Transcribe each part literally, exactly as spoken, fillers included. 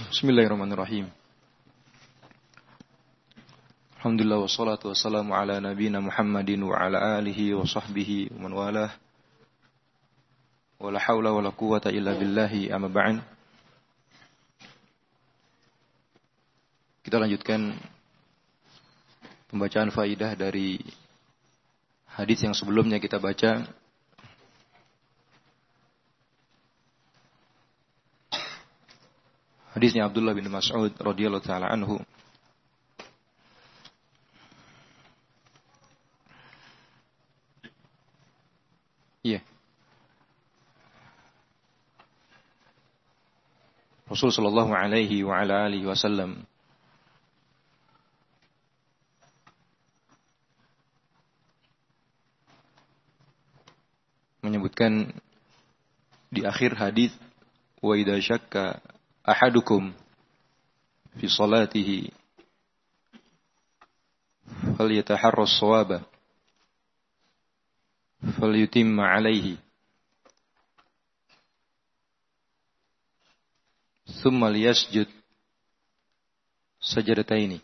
Bismillahirrahmanirrahim. Alhamdulillah wassalatu wassalamu ala nabiyina Muhammadin wa ala alihi wa sahbihi wa man walah. Wa la hawla wa la quwwata illa billahi amma ba'd. Kita lanjutkan pembacaan faidah dari hadis yang sebelumnya kita baca. Hadisnya Abdullah bin Mas'ud radhiyallahu taala anhu. Iya. Yeah. Rasul sallallahu alaihi wa ala alihi wasallam menyebutkan di akhir hadis, wa idza syakka ahadukum fi salatihi falyataharra as-shawaba falyutimma alaihi thumma liyasjud sajadataini.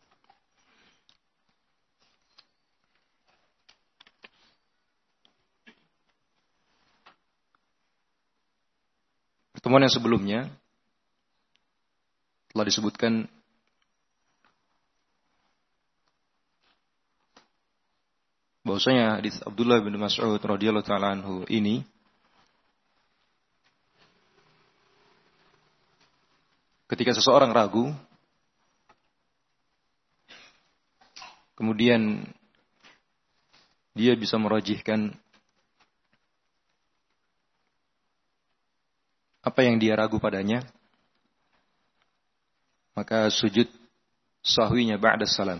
Pertemuan yang sebelumnya telah disebutkan bahwasanya hadis Abdullah bin Mas'ud radhiyallahu taala anhu ini ketika seseorang ragu kemudian dia bisa merajihkan apa yang dia ragu padanya, maka sujud sahwinya ba'da salam.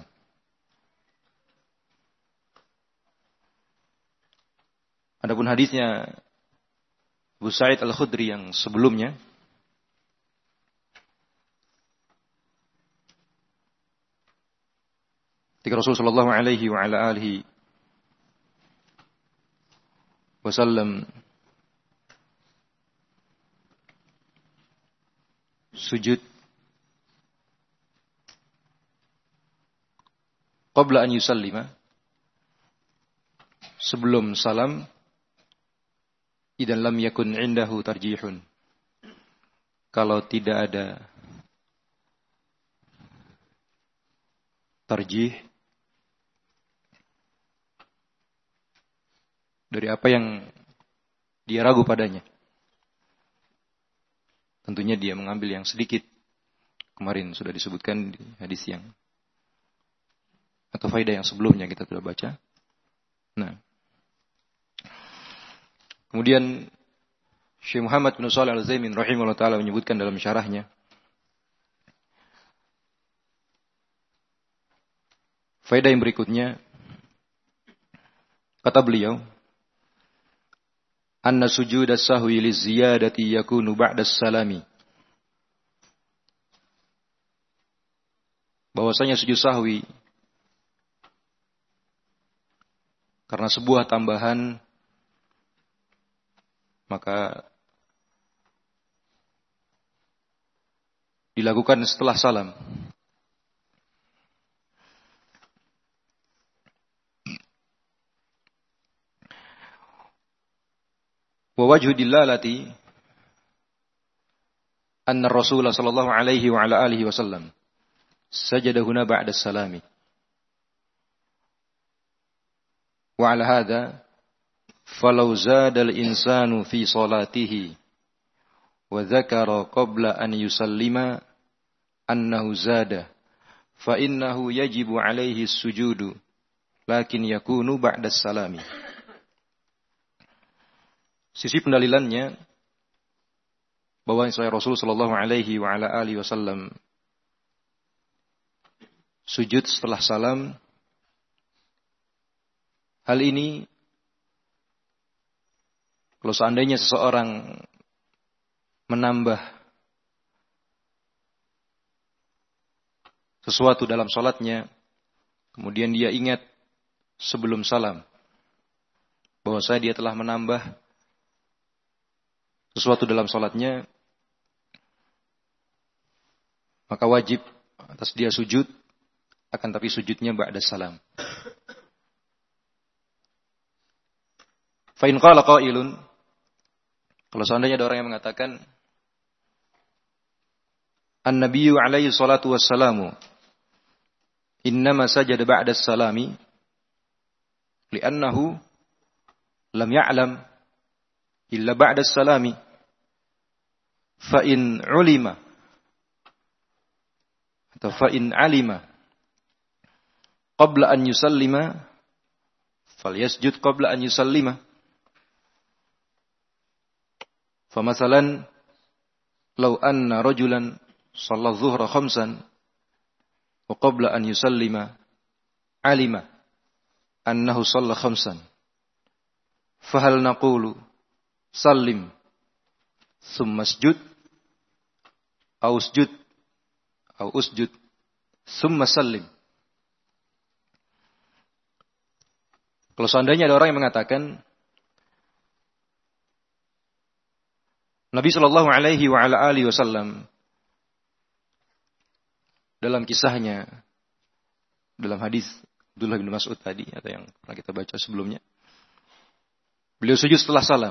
Adapun hadisnya Abu Sa'id Al-Khudri yang sebelumnya, ketika Rasulullah sallallahu alaihi wa ala alihi wasallam sujud qabla an yusallima, sebelum salam, idan lam yakun indahu tarjihun, kalau tidak ada tarjih dari apa yang dia ragu padanya, tentunya dia mengambil yang sedikit. Kemarin sudah disebutkan di hadis yang atau faedah yang sebelumnya kita sudah baca. Nah, kemudian Syekh Muhammad bin Shalih Al-Utsaimin rahimahullah taala menyebutkan dalam syarahnya, faedah yang berikutnya, kata beliau, anna sujud as-sahwi liziyadati yakunu ba'da as-salami, bahwasanya sujud sahwi karena sebuah tambahan, maka dilakukan setelah salam. Wa wajhu dillalati anna Rasulullah sallallahu alaihi wa ala alihi wasallam sajada huna ba'da salami. Wa ala hadha falau zada al-insanu fi salatihi wa dzakara qabla an yusallima annahu zada fa innahu yajibu alaihi as-sujudu lakin yakunu ba'da salami. Sisi pendalilannya bahwa Rasul sallallahu alaihi wa ala alihi wasallam sujud setelah salam. Hal ini kalau seandainya seseorang menambah sesuatu dalam salatnya, kemudian dia ingat sebelum salam bahwasanya dia telah menambah sesuatu dalam salatnya, maka wajib atas dia sujud, akan tapi sujudnya ba'da salam. Fa in qala qailun, kalau seandainya ada orang yang mengatakan An-Nabiyyu alaihi salatu wassalamu innama sajada ba'da salami li'annahu lam ya'lam illa ba'da salami fa in ulima atau fa in alima qabla an yusallima falyasjud qabla an yusallima. Fa masalan law anna rajulan shalla adh-dhuhra khamsan wa qabla an yusallima alima annahu shalla khamsan fa hal naqulu sallim thumma isjud aw usjud aw usjud thumma sallim. Kalau seandainya ada orang yang mengatakan Nabi sallallahu alaihi wa ala alihi wasallam dalam kisahnya, dalam hadis Abdullah bin Mas'ud tadi, atau yang pernah kita baca sebelumnya, beliau sujud setelah salam.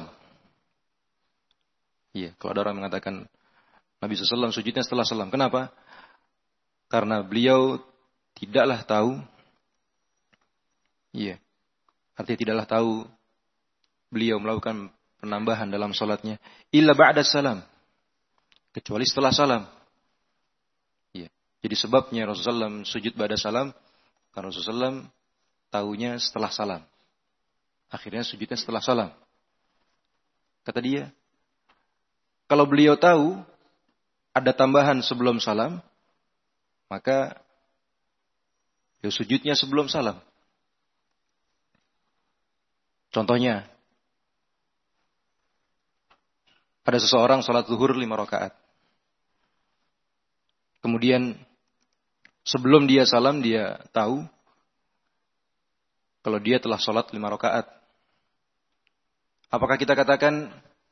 Iya, kalau ada orang mengatakan Nabi shallallahu alaihi wasallam sujudnya setelah salam. Kenapa? Karena beliau tidaklah tahu, iya, artinya tidaklah tahu beliau melakukan penambahan dalam salatnya illa ba'da salam, kecuali setelah salam. Jadi sebabnya Rasulullah shallallahu alaihi wasallam sujud ba'da salam, karena Rasulullah shallallahu alaihi wasallam tahunya setelah salam. Akhirnya sujudnya setelah salam. Kata dia, kalau beliau tahu ada tambahan sebelum salam, maka beliau sujudnya sebelum salam. Contohnya, ada seseorang salat zuhur lima rakaat. Kemudian sebelum dia salam, dia tahu kalau dia telah sholat lima rakaat. Apakah kita katakan,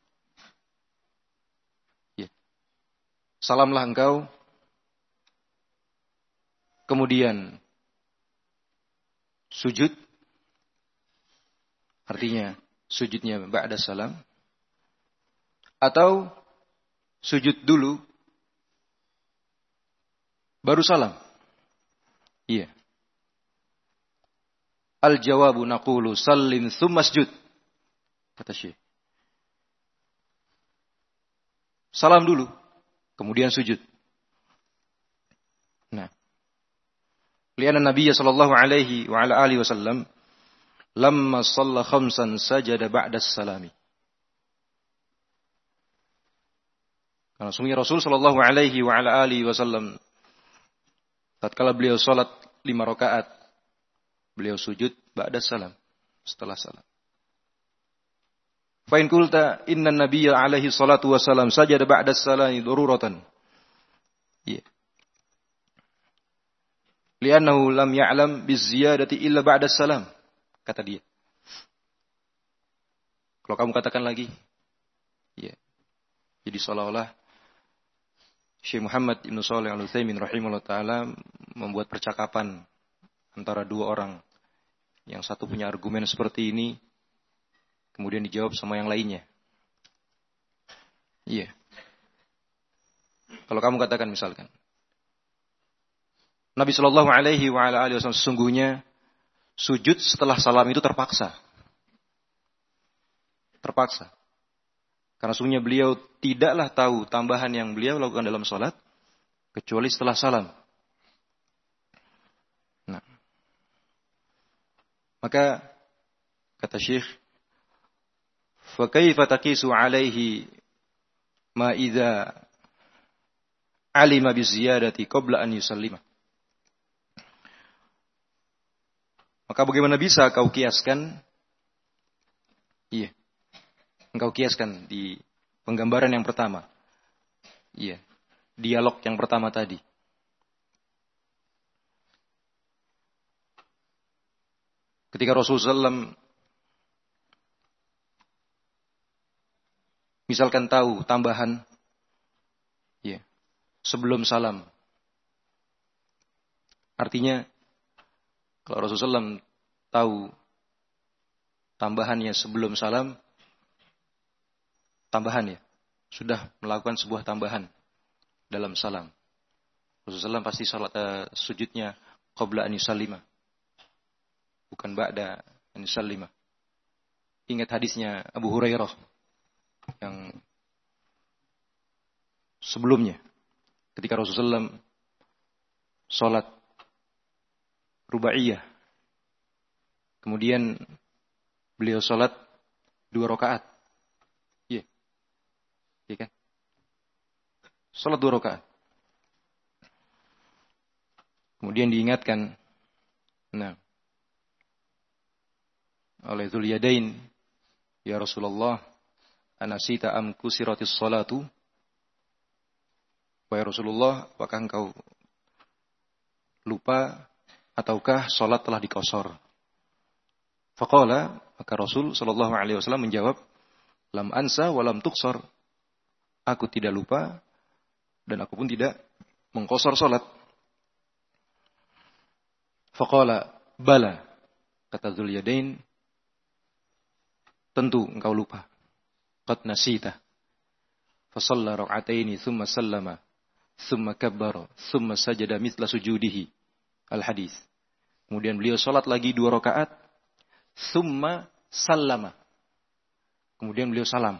ya, salamlah engkau, kemudian sujud, artinya sujudnya ba'da salam, atau sujud dulu, baru salam? Iya. Al-jawabu naqulu sallim tsumma sujud. Kata Syekh. Salam dulu, kemudian sujud. Nah. Lianna Nabi sallallahu alaihi wa ala alihi wasallam lamma shalla khamsan sajada ba'da salami. Karena sungguh Rasul sallallahu alaihi wa ala alihi wasallam tatkala beliau salat lima rakaat, beliau sujud ba'da salam, setelah salam. Fa in qulta inna an-nabiyya alaihi salatu wassalam sajada ba'da salami daruratan. Iya. Li'annahu lam ya'lam biziyadati illa ba'da salam, kata dia. Kalau kamu katakan lagi, iya. Jadi seolah-olah Syekh Muhammad Ibn Shalih Al-Utsaimin rahimahullah ta'ala membuat percakapan antara dua orang. Yang satu punya argumen seperti ini, kemudian dijawab sama yang lainnya. Iya. Kalau kamu katakan misalkan, Nabi Shallallahu Alaihi Wasallam sesungguhnya sujud setelah salam itu terpaksa. Terpaksa. Karena sungguhnya beliau tidaklah tahu tambahan yang beliau lakukan dalam sholat, kecuali setelah salam. Nah. Maka, kata Syekh, فَكَيْفَ تَقِيسُ عَلَيْهِ مَا إِذَا عَلِمَ بِالزِّيَادَةِ قَبْلَ أَنْ يُسَلِّمَ. Maka bagaimana bisa kau kiaskan? Iya. Engkau kiaskan di penggambaran yang pertama. Iya. Dialog yang pertama tadi. Ketika Rasulullah shallallahu alaihi wasallam misalkan tahu tambahan, ya, sebelum salam, Artinya, kalau Rasulullah shallallahu alaihi wasallam tahu tambahannya sebelum salam, tambahan ya, sudah melakukan sebuah tambahan dalam salam. Rasulullah shallallahu alaihi wasallam pasti salat uh, sujudnya qabla an yusallima, bukan ba'da an yusallima. Ingat hadisnya Abu Hurairah yang sebelumnya, ketika Rasulullah shallallahu alaihi wasallam salat rubaiyah, kemudian beliau salat dua rakaat. Iya. Yeah. Iya kan? Salat dua rakaat. Kemudian diingatkan nah oleh Dzul Yadain, ya Rasulullah, anasita am kusiratis salatu? Wahai Rasulullah, apakah engkau lupa ataukah salat telah dikosor? Faqala, maka Rasul sallallahu alaihi wasallam menjawab, lam ansa wa lam tuqsar. Aku tidak lupa dan aku pun tidak mengkosor salat. Faqala, bala, kata Dzul Yadain, tentu engkau lupa. Qad nasita. Fa shalla rak'ataini thumma sallama, thumma kabbara, thumma sajada mithla sujudihi. Al-hadis. Kemudian beliau salat lagi dua rakaat, thumma sallama. Kemudian beliau salam.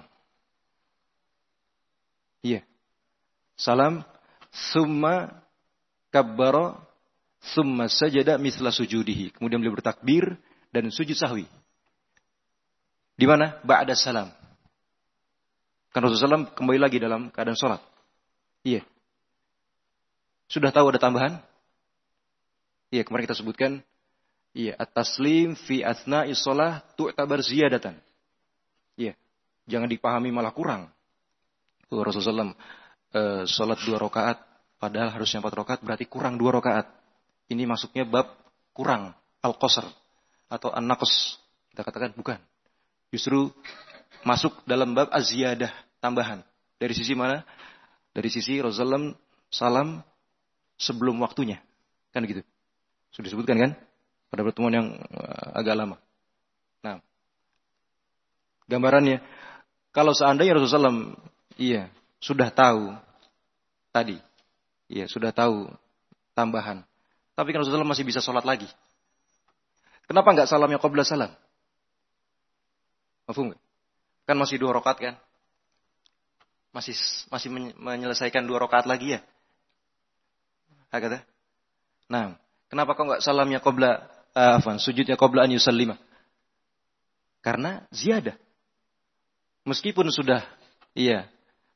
Iya. Salam, thumma kabbara, thumma sajada mithla sujudihi. Kemudian beliau bertakbir dan sujud sahwi. Di mana? Ba'da salam. Kan Rasulullah shallallahu alaihi wasallam kembali lagi dalam keadaan salat. Iya. Sudah tahu ada tambahan? Iya, kemarin kita sebutkan, iya, at-taslim fi asna'i shalah tu'tabar ziyadatan. Iya, jangan dipahami malah kurang. Tuh, Rasulullah shallallahu alaihi wasallam uh, salat dua rakaat, padahal harusnya empat rakaat, berarti kurang dua rakaat. Ini masuknya bab kurang, al-qasr atau an-naqs. Kita katakan bukan. Justru masuk dalam bab az-ziyadah, tambahan. Dari sisi mana? Dari sisi Rasulullah salam sebelum waktunya. Kan gitu. Sudah disebutkan kan? Pada pertemuan yang agak lama. Nah, gambarannya, kalau seandainya Rasulullah shallallahu alaihi wasallam, iya, sudah tahu tadi, iya, sudah tahu tambahan, tapi kan Rasulullah masih bisa sholat lagi. Kenapa nggak salamnya qabla salam? Mafhum nggak? Kan masih dua rakaat kan? Masih masih menyelesaikan dua rakaat lagi ya? Kata. Nah, kenapa kok nggak salamnya qabla uh, afan, sujudnya qabla an yusallima? Karena ziyadah. Meskipun sudah iya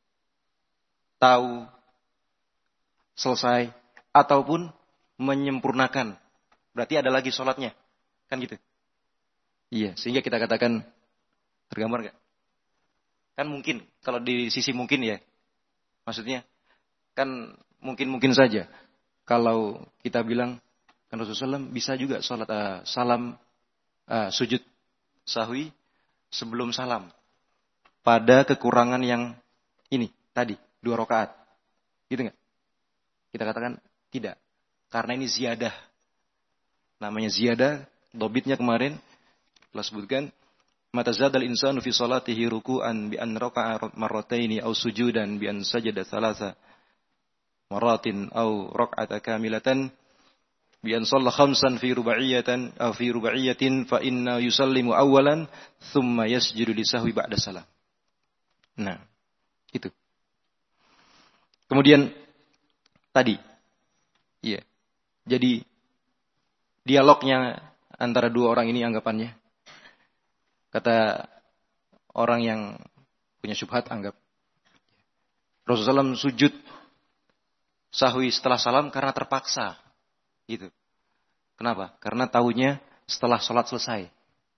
tahu selesai ataupun menyempurnakan, berarti ada lagi sholatnya, kan gitu. Iya, sehingga kita katakan, tergambar nggak? Kan mungkin, kalau di sisi mungkin ya, maksudnya kan mungkin-mungkin saja. Kalau kita bilang, kan Rasulullah shallallahu alaihi wasallam bisa juga sholat uh, salam uh, sujud sahwi sebelum salam pada kekurangan yang ini tadi dua rakaat, gitu nggak? Kita katakan tidak, karena ini ziyadah. Namanya ziyadah, dobitnya kemarin telah sebutkan. Mata zadal insanu fi salatihi ruku'an bi an raka'a marrataini aw sujudan bi an sajada thalatha maratin aw rak'ata kamilatan bi an shalla khamsan fi rubaiyatan aw fi rubaiyatin fa inna yusallimu awwalan thumma yasjudu li sahwi ba'da salam. Nah, itu. Kemudian tadi iya. Jadi dialognya antara dua orang ini anggapannya, kata orang yang punya syubhat, anggap Rasulullah shallallahu alaihi wasallam sujud sahwi setelah salam karena terpaksa. Gitu. Kenapa? Karena tahunya setelah sholat selesai.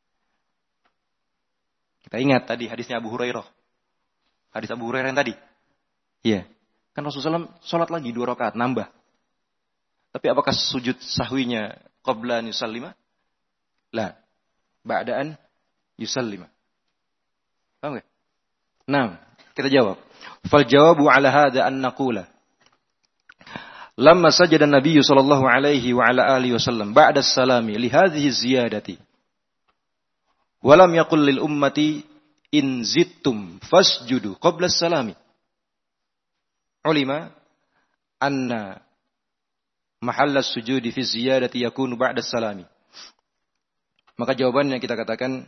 Kita ingat tadi hadisnya Abu Hurairah. Hadis Abu Hurairah yang tadi. Iya. Kan Rasulullah shallallahu alaihi wasallam sholat lagi dua rakaat, nambah. Tapi apakah sujud sahwinya qabla an yusallima? La. Ba'daan yusallima. Paham enggak? Nah, kita jawab. Fal jawabu ala hadza an naqula lamma sajada an-nabiy sallallahu alaihi wa ala alihi wasallam ba'da as-salami li hadhihi ziyadati wa lam yaqul lil ummati in zittum fasjudu qabla as-salami. Ulima anna mahalla as-sujudi fi ziyadati yakunu ba'da as-salami. Maka jawabannya kita katakan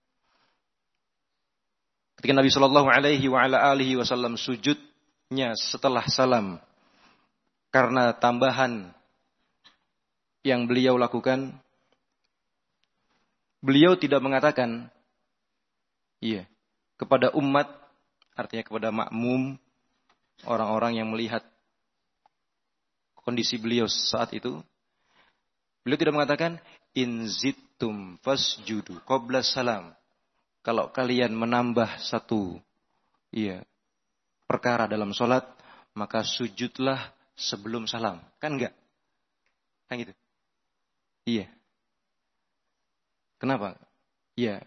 ketika Nabi sallallahu alaihi wa ala alihi wasallam sujudnya setelah salam karena tambahan yang beliau lakukan, beliau tidak mengatakan iya kepada umat, artinya kepada makmum, orang-orang yang melihat kondisi beliau saat itu. Beliau tidak mengatakan in zittum fasjudu qabla salam. Kalau kalian menambah satu iya perkara dalam salat, maka sujudlah sebelum salam. Kan enggak? Kan gitu. Iya. Kenapa? Iya.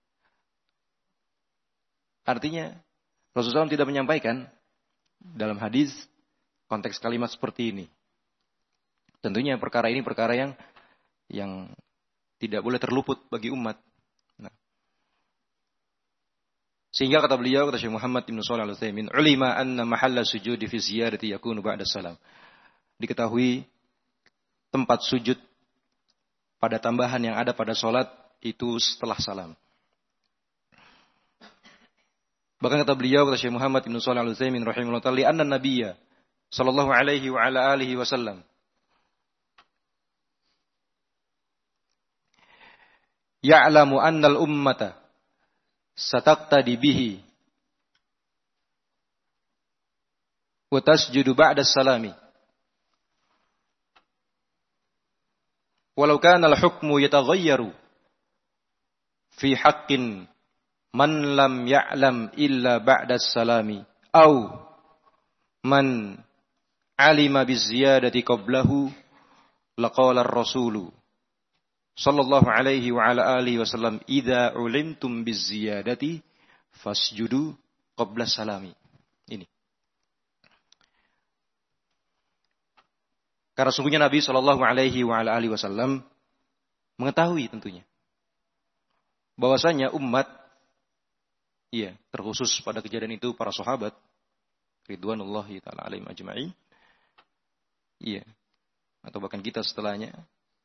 Artinya Rasulullah shallallahu alaihi wasallam tidak menyampaikan dalam hadis konteks kalimat seperti ini. Tentunya perkara ini perkara yang yang tidak boleh terluput bagi umat. Nah. Sehingga kata beliau, kata Syekh Muhammad Ibn Shalih Al-Utsaimin, ulima anna mahalla sujudi fi ziyadati yakunu ba'da salam. Diketahui tempat sujud pada tambahan yang ada pada salat itu setelah salam. Bahkan kata beliau, kata Syekh Muhammad Ibn Shalih Al-Utsaimin rahimahullah ta'ala, anna nabiyya sallallahu alaihi wa ala alihi wasallam ya'lamu anna al-ummata sataqtadi bihi wa tasjudu ba'da salami walau kana al-hukmu yataghayyaru fi haqqin man lam ya'lam illa ba'da salami au man alima biziyadati qablahu laqala ar-rasulu sallallahu alaihi wa ala alihi wasallam idza ulimtum biziyadati fasjudu qabla salami. Ini. Karena sungguhnya Nabi sallallahu alaihi wa ala alihi wasallam mengetahui tentunya bahwasanya umat, iya, terkhusus pada kejadian itu para sahabat ridwanullahi taala alaihim ajma'in, iya, atau bahkan kita setelahnya,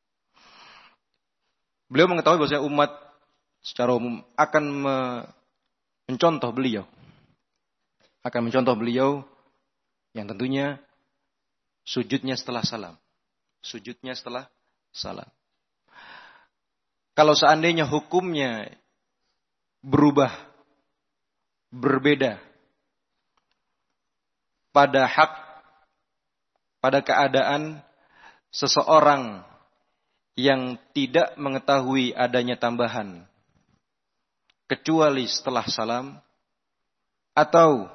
beliau mengetahui bahwasanya umat secara umum akan mencontoh beliau, akan mencontoh beliau yang tentunya sujudnya setelah salam, sujudnya setelah salam. Kalau seandainya hukumnya berubah, berbeda pada hak, pada keadaan seseorang yang tidak mengetahui adanya tambahan kecuali setelah salam, atau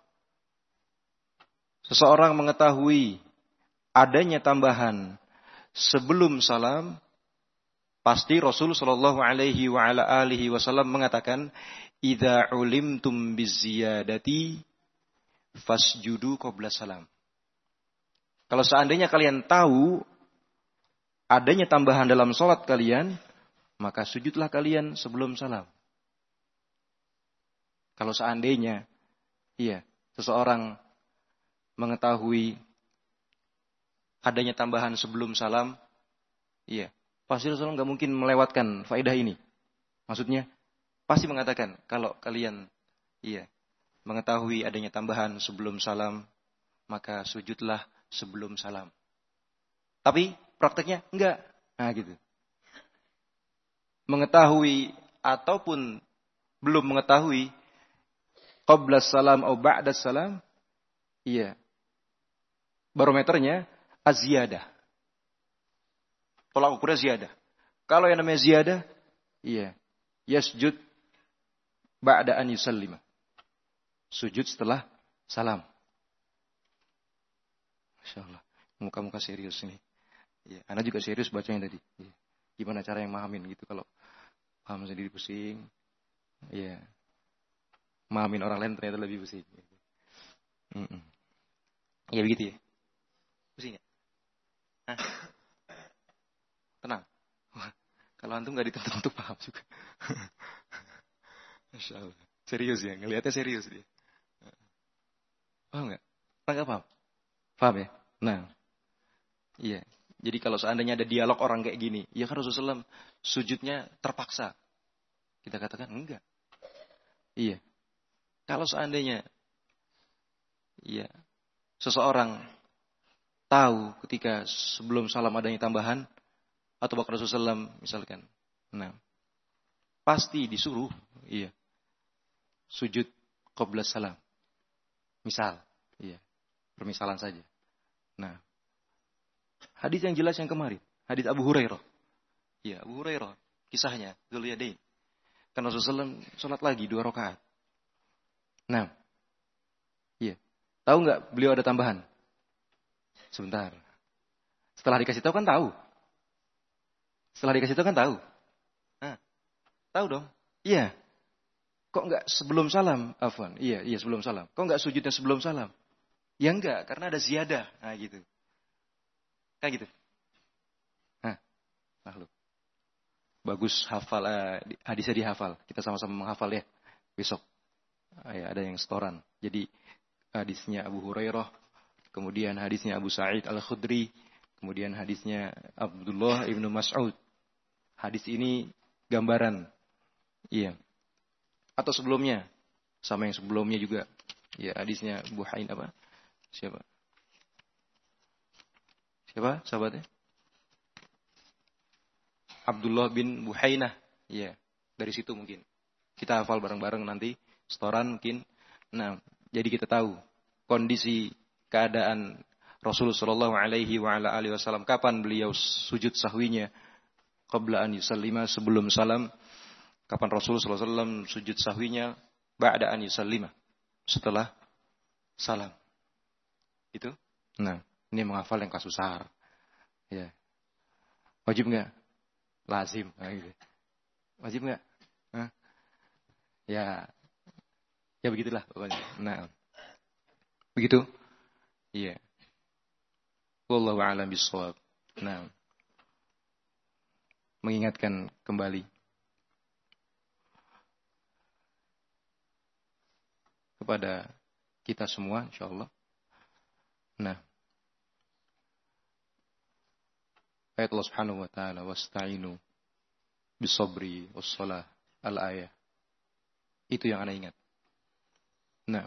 seseorang mengetahui adanya tambahan sebelum salam, pasti Rasul sallallahu alaihi wa ala alihi wasallam mengatakan idza ulimtum biziyadati fasjudu qabla salam. Kalau seandainya kalian tahu adanya tambahan dalam salat kalian, maka sujudlah kalian sebelum salam. Kalau seandainya iya, seseorang mengetahui adanya tambahan sebelum salam, iya, pasti Rasulullah nggak mungkin melewatkan faedah ini. Maksudnya, pasti mengatakan kalau kalian iya mengetahui adanya tambahan sebelum salam, maka sujudlah sebelum salam. Tapi prakteknya enggak. Nah gitu. Mengetahui ataupun belum mengetahui qabla salam atau ba'da salam, iya. Barometernya az-ziyadah. Tolak ukurnya ziyadah. Kalau yang namanya ziyadah, iya, yasjud ba'da an yusallima. Sujud setelah salam. Masyaallah, muka-muka serius ini. Ya, Anda juga serius bacanya tadi. Ya. Gimana cara yang mahamin gitu, kalau paham sendiri pusing. Ya. Mahamin orang lain ternyata lebih pusing. Mm-mm. Ya begitu ya. Pusing ya? Hah? Tenang. Kalau antum nggak dituntut untuk paham juga. Masya Allah. Serius ya, ngelihatnya serius dia. Paham nggak? Paham nggak paham? Paham ya? Nah, iya. Jadi kalau seandainya ada dialog orang kayak gini, ya kan Rasulullah shallallahu alaihi wasallam sujudnya terpaksa. Kita katakan enggak. Iya. Kalau seandainya, iya, seseorang tahu ketika sebelum salam adanya tambahan, atau bahkan Rasulullah shallallahu alaihi wasallam misalkan, nah, pasti disuruh, iya, sujud qabla salam. Misal, iya, permisalan saja. Nah, hadis yang jelas yang kemarin, hadis Abu Hurairah. Iya, Abu Hurairah, kisahnya, Dzul-Yadain. Karena Rasulullah sholat lagi dua rakaat. Nah, iya, tahu nggak beliau ada tambahan? Sebentar. Setelah dikasih tahu kan tahu. Setelah dikasih tahu kan tahu. Nah, tahu dong. Iya. Kok nggak sebelum salam? Afwan. Iya, iya sebelum salam. Kok nggak sujudnya sebelum salam? Ya enggak, karena ada ziyadah. Nah, gitu. Kayak gitu. Nah, makhluk. Bagus hafal, eh, hadisnya dihafal. Kita sama-sama menghafal ya. Besok. Ah, ya, ada yang setoran. Jadi, hadisnya Abu Hurairah. Kemudian hadisnya Abu Sa'id Al-Khudri. Kemudian hadisnya Abdullah Ibnu Mas'ud. Hadis ini gambaran. Iya. Atau sebelumnya. Sama yang sebelumnya juga. Ya, hadisnya Buhain apa? Siapa? Siapa sahabatnya? Abdullah bin Buhainah. Iya, dari situ mungkin. Kita hafal bareng-bareng nanti. Setoran mungkin. Nah, jadi kita tahu kondisi keadaan Rasulullah Shallallahu Alaihi Wasallam kapan beliau sujud sahwinya qabla an yusallima sebelum salam, kapan Rasulullah Shallallahu Alaihi Wasallam sujud sahwinya ba'da an yusallima setelah salam. Itu. Nah, ini menghafal yang kasusar. Ya. Wajib nggak? Lazim. Nah, gitu. Wajib nggak? Hah? Ya, ya begitulah pokoknya. Nah, begitu. Iya. Wallahu a'lam bishawab. Nah, mengingatkan kembali kepada kita semua, insyaallah. Nah, ayat Allah Subhanahu wa taala, wasta'inu bisabri wassalah, al-ayah. Itu yang Anda ingat. Nah,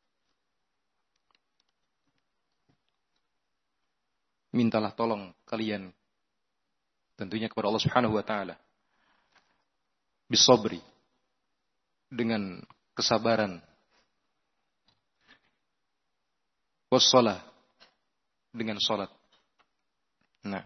mintalah tolong kalian tentunya kepada Allah Subhanahu wa taala bisabri, dengan kesabaran, wassalah, dengan salat. Nah,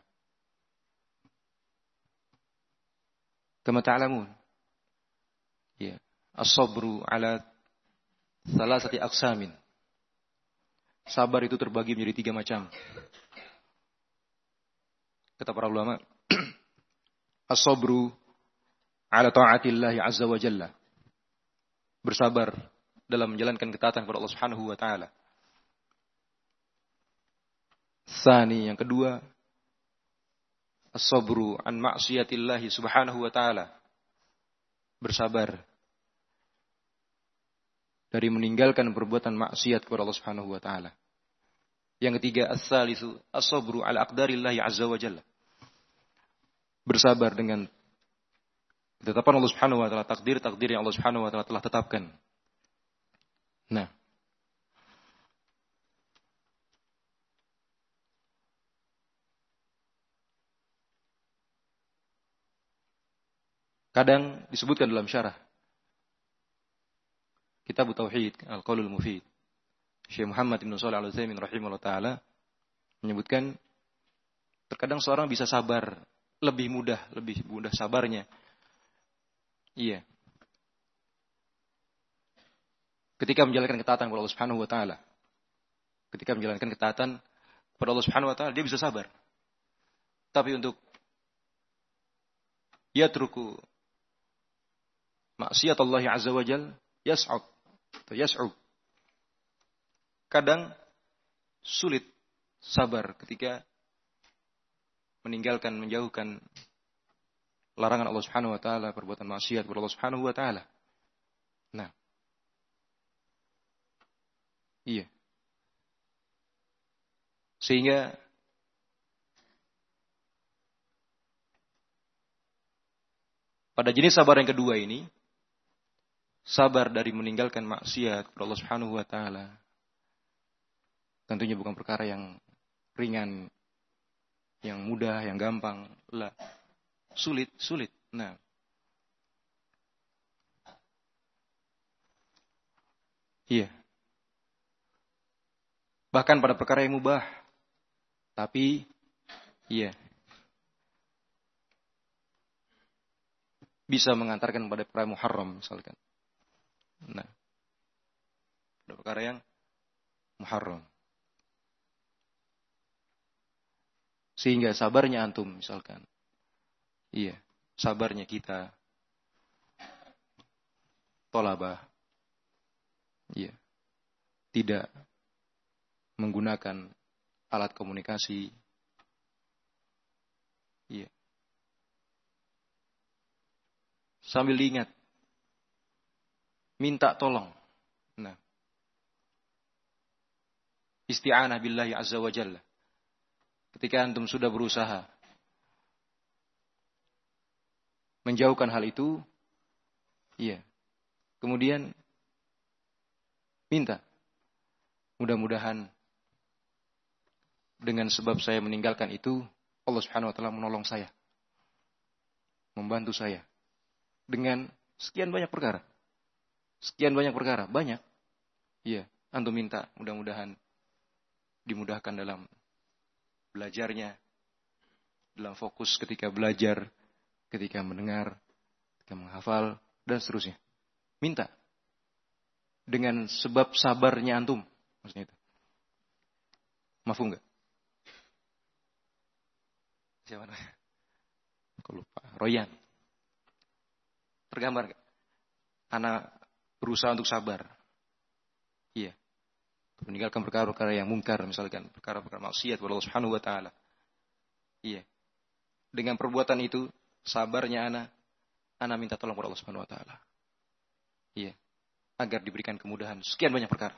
kama ta'lamun, ya, as-sabru ala salasati aqsamin. Sabar itu terbagi menjadi tiga macam. Kata para ulama, as-sabru ala ta'atillahi azza wa jalla. Bersabar dalam menjalankan ketaatan kepada Allah Subhanahu wa taala. Tsani, yang kedua, as-sabru an ma'siyatillahi subhanahu wa ta'ala. Bersabar dari meninggalkan perbuatan maksiat kepada Allah Subhanahu wa taala. Yang ketiga, as-salisu as-sabru ala aqdarillahi azza wa jalla. Bersabar dengan ketetapan Allah Subhanahu wa taala, takdir-takdir yang Allah Subhanahu wa taala telah tetapkan. Nah, kadang disebutkan dalam syarah Kitab Tauhid Al-Qaulul Mufid, Syekh Muhammad bin Shalih Al-Utsaimin rahimahullah taala menyebutkan terkadang seorang bisa sabar lebih mudah, lebih mudah sabarnya. Iya. Ketika menjalankan ketaatan kepada Allah Subhanahu wa taala. Ketika menjalankan ketaatan kepada Allah Subhanahu wa taala, dia bisa sabar. Tapi untuk yatruku maksiat Allah azza wa jalla, yas'ab, atau yas'ub. Kadang sulit sabar ketika meninggalkan, menjauhkan larangan Allah Subhanahu wa taala, perbuatan maksiat kepada Allah Subhanahu wa taala. Nah. Iya. Sehingga pada jenis sabar yang kedua ini, sabar dari meninggalkan maksiat kepada Allah Subhanahu wa taala, tentunya bukan perkara yang ringan, yang mudah, yang gampang, lah. Sulit, sulit. Nah. Iya. Bahkan pada perkara yang mubah. Tapi, iya. Bisa mengantarkan pada perkara muharram misalkan. Nah. Pada perkara yang muharram. Sehingga sabarnya antum misalkan. Iya, sabarnya kita tolabah. Iya. Tidak menggunakan alat komunikasi. Iya. Sambil diingat, minta tolong. Nah. Isti'anah billahi azza wa jalla. Ketika antum sudah berusaha menjauhkan hal itu, iya. Kemudian minta, mudah-mudahan dengan sebab saya meninggalkan itu, Allah Subhanahu wa taala menolong saya, membantu saya dengan sekian banyak perkara, sekian banyak perkara, banyak. Iya, antum minta, mudah-mudahan dimudahkan dalam belajarnya, dalam fokus ketika belajar, ketika mendengar, ketika menghafal, dan seterusnya. Minta. Dengan sebab sabarnya antum. Maksudnya itu. Mafhum enggak? Siapa namanya? Aku lupa. Royan. Tergambar enggak? Anak berusaha untuk sabar. Iya. Meninggalkan perkara-perkara yang mungkar, misalkan. Perkara-perkara maksiat kepada Allah Subhanahu wa taala. Iya. Dengan perbuatan itu, sabarnya ana, ana minta tolong kepada Allah Subhanahu wa taala. Iya. Agar diberikan kemudahan sekian banyak perkara.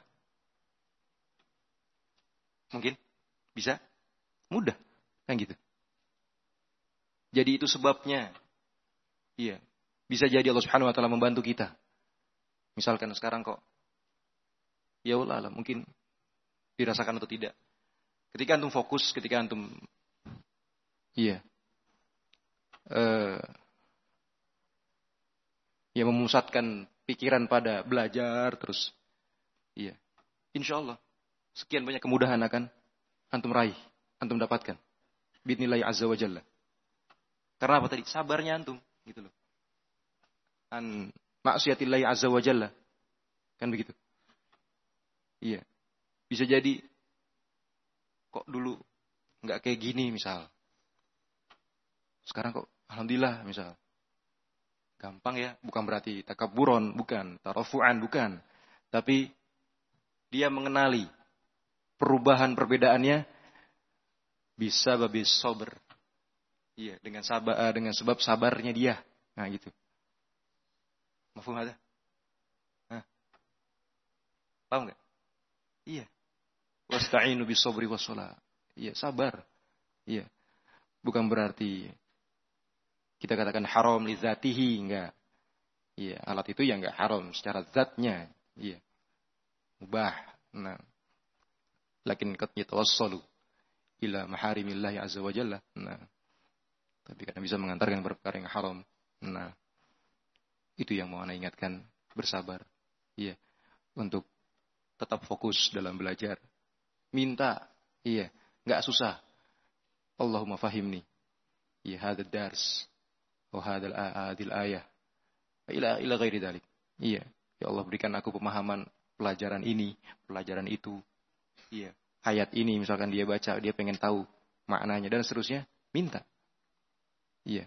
Mungkin bisa? Mudah. Kan gitu. Jadi itu sebabnya. Iya. Bisa jadi Allah Subhanahu wa taala membantu kita. Misalkan sekarang kok ya Allah, mungkin dirasakan atau tidak. Ketika antum fokus, ketika antum iya. Uh, ya memusatkan pikiran pada belajar terus, iya, insya Allah sekian banyak kemudahan akan antum raih, antum dapatkan, bi'idznillah azza wa jalla. Karena apa tadi? Sabarnya antum, gitu loh. An maksiatillah azza wa jalla, kan begitu? Iya, bisa jadi kok dulu nggak kayak gini misal. Sekarang kok alhamdulillah misal. Gampang ya, bukan berarti takaburon, bukan. Tarafu'an, bukan. Tapi dia mengenali perubahan perbedaannya bisa babis sober. Iya, dengan sabar, dengan sebab sabarnya dia. Nah gitu. Mafhum ada? Hah? Paham nggak? Iya. Wasta'inu bis sabri was shalah. Iya, sabar. Iya. Bukan berarti kita katakan haram li zatihi, enggak. Iya, alat itu ya enggak haram secara zatnya. Iya. Mubah. Nah. Lakin qad yatawassalu ila maharimillahi azza wa jalla. Nah. Tapi karena bisa mengantarkan perkara yang haram. Nah. Itu yang mau ana ingatkan, bersabar. Iya. Untuk tetap fokus dalam belajar. Minta. Iya, enggak susah. Allahumma fahimni. Iya, hadzal dars. Oh hadal adil ayah ila ila ghairi dzalik. Iya, ya Allah berikan aku pemahaman pelajaran ini, pelajaran itu. Iya, ayat ini misalkan dia baca, dia pengen tahu maknanya dan seterusnya, minta. Iya.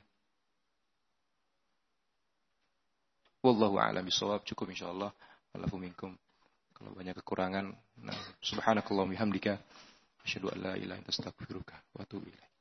Wallahu a'lam bishawab. Cukup insyaallah. Walafu minkum. Kalau banyak kekurangan, nah subhanakallahumma bihamdika asyhadu an la ilaha illa anta astaghfiruka wa atubu ilaik.